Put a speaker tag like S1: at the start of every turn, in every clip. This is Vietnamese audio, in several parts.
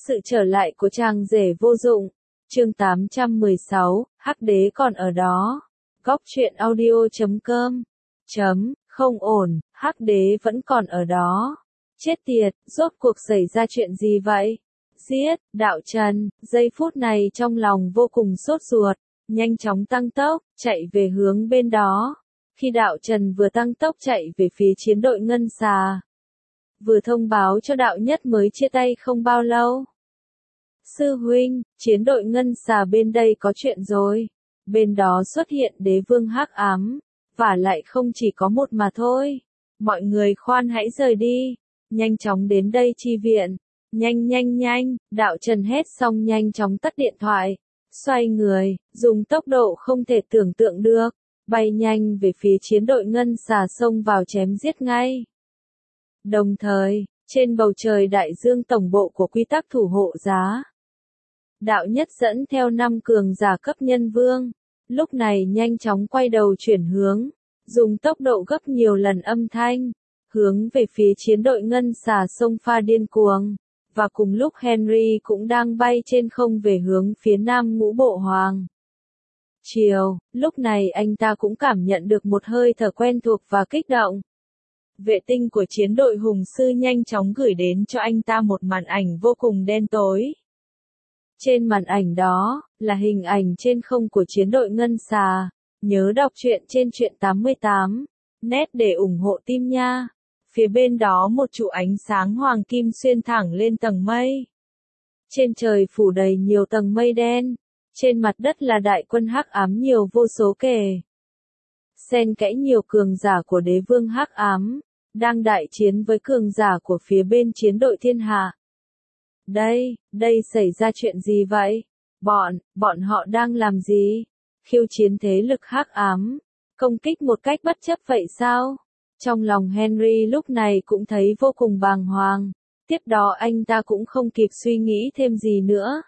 S1: Sự trở lại của chàng rể vô dụng. Chương 816, Hắc đế còn ở đó. Góc truyện audio.com. Không ổn, Hắc đế vẫn còn ở đó. Chết tiệt, rốt cuộc xảy ra chuyện gì vậy? Giết, Đạo Trần, giây phút này trong lòng vô cùng sốt ruột, nhanh chóng tăng tốc, chạy về hướng bên đó. Khi Đạo Trần vừa tăng tốc chạy về phía chiến đội Ngân Xà, vừa thông báo cho Đạo Nhất mới chia tay không bao lâu. Sư huynh, chiến đội Ngân Xà bên đây có chuyện rồi. Bên đó xuất hiện đế vương hắc ám, và lại không chỉ có một mà thôi. Mọi người khoan hãy rời đi, nhanh chóng đến đây chi viện. Nhanh, Đạo Trần hét xong nhanh chóng tắt điện thoại, xoay người, dùng tốc độ không thể tưởng tượng được, bay nhanh về phía chiến đội Ngân Xà xông vào chém giết ngay. Đồng thời, trên bầu trời đại dương tổng bộ của quy tắc thủ hộ giá, Đạo Nhất dẫn theo 5 cường giả cấp nhân vương, lúc này nhanh chóng quay đầu chuyển hướng, dùng tốc độ gấp nhiều lần âm thanh, hướng về phía chiến đội Ngân Xà xông pha điên cuồng. Và cùng lúc Henry cũng đang bay trên không về hướng phía nam Ngũ Bộ Hoàng. Chiều, lúc này anh ta cũng cảm nhận được một hơi thở quen thuộc và kích động. Vệ tinh của chiến đội Hùng Sư nhanh chóng gửi đến cho anh ta một màn ảnh vô cùng đen tối. Trên màn ảnh đó, là hình ảnh trên không của chiến đội Ngân Xà. Nhớ đọc truyện trên truyện 88, net để ủng hộ team nha. Phía bên đó một trụ ánh sáng hoàng kim xuyên thẳng lên tầng mây. Trên trời phủ đầy nhiều tầng mây đen, trên mặt đất là đại quân hắc ám nhiều vô số kể. Xen kẽ nhiều cường giả của đế vương hắc ám, đang đại chiến với cường giả của phía bên chiến đội thiên hạ. Đây xảy ra chuyện gì vậy? Bọn họ đang làm gì? Khiêu chiến thế lực hắc ám, công kích một cách bất chấp vậy sao? Trong lòng Henry lúc này cũng thấy vô cùng bàng hoàng, tiếp đó anh ta cũng không kịp suy nghĩ thêm gì nữa.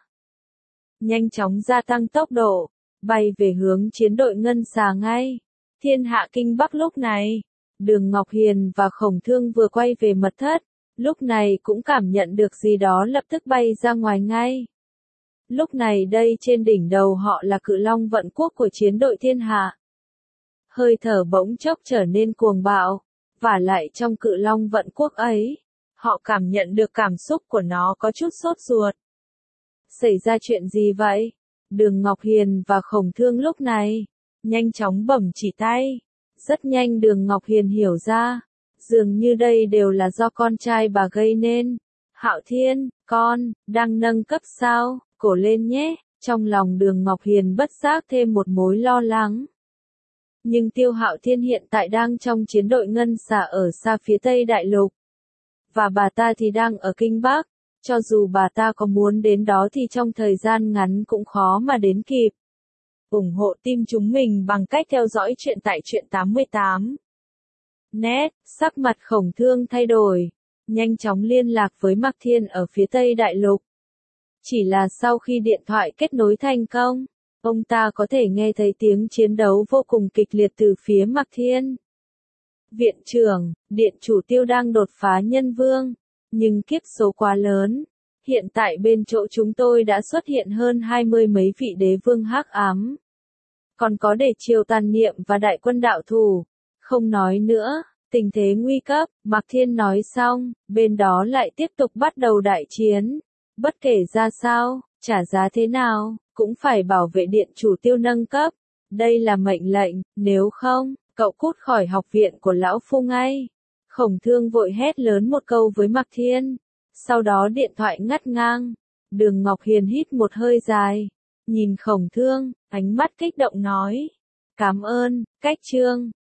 S1: Nhanh chóng gia tăng tốc độ, bay về hướng chiến đội Ngân Xà ngay. Thiên Hạ Kinh Bắc lúc này, Đường Ngọc Hiền và Khổng Thương vừa quay về mật thất, lúc này cũng cảm nhận được gì đó lập tức bay ra ngoài ngay. Lúc này đây trên đỉnh đầu họ là Cự Long Vận Quốc của chiến đội Thiên Hạ. Hơi thở bỗng chốc trở nên cuồng bạo, và lại trong Cự Long Vận Quốc ấy, họ cảm nhận được cảm xúc của nó có chút sốt ruột. Xảy ra chuyện gì vậy? Đường Ngọc Hiền và Khổng Thương lúc này, nhanh chóng bẩm chỉ tay. Rất nhanh Đường Ngọc Hiền hiểu ra, dường như đây đều là do con trai bà gây nên. Hạo Thiên, con, đang nâng cấp sao? Cổ lên nhé. Trong lòng Đường Ngọc Hiền bất giác thêm một mối lo lắng. Nhưng Tiêu Hạo Thiên hiện tại đang trong chiến đội Ngân Xà ở xa phía Tây Đại Lục. Và bà ta thì đang ở Kinh Bắc. Cho dù bà ta có muốn đến đó thì trong thời gian ngắn cũng khó mà đến kịp. Ủng hộ team chúng mình bằng cách theo dõi truyện tại truyện 88. Net, sắc mặt Khổng Thương thay đổi. Nhanh chóng liên lạc với Mạc Thiên ở phía Tây Đại Lục. Chỉ là sau khi điện thoại kết nối thành công, ông ta có thể nghe thấy tiếng chiến đấu vô cùng kịch liệt từ phía Mạc Thiên. Viện trưởng, điện chủ Tiêu đang đột phá nhân vương, nhưng kiếp số quá lớn. Hiện tại bên chỗ chúng tôi đã xuất hiện hơn 20 mấy vị đế vương hắc ám. Còn có để triều tàn niệm và đại quân đạo thủ. Không nói nữa, tình thế nguy cấp, Mạc Thiên nói xong, bên đó lại tiếp tục bắt đầu đại chiến. Bất kể ra sao, trả giá thế nào, cũng phải bảo vệ điện chủ Tiêu nâng cấp. Đây là mệnh lệnh, nếu không, cậu cút khỏi học viện của lão phu ngay. Khổng Thương vội hét lớn một câu với Mạc Thiên. Sau đó điện thoại ngắt ngang. Đường Ngọc Hiền hít một hơi dài. Nhìn Khổng Thương, ánh mắt kích động nói. Cảm ơn, Cách Trương.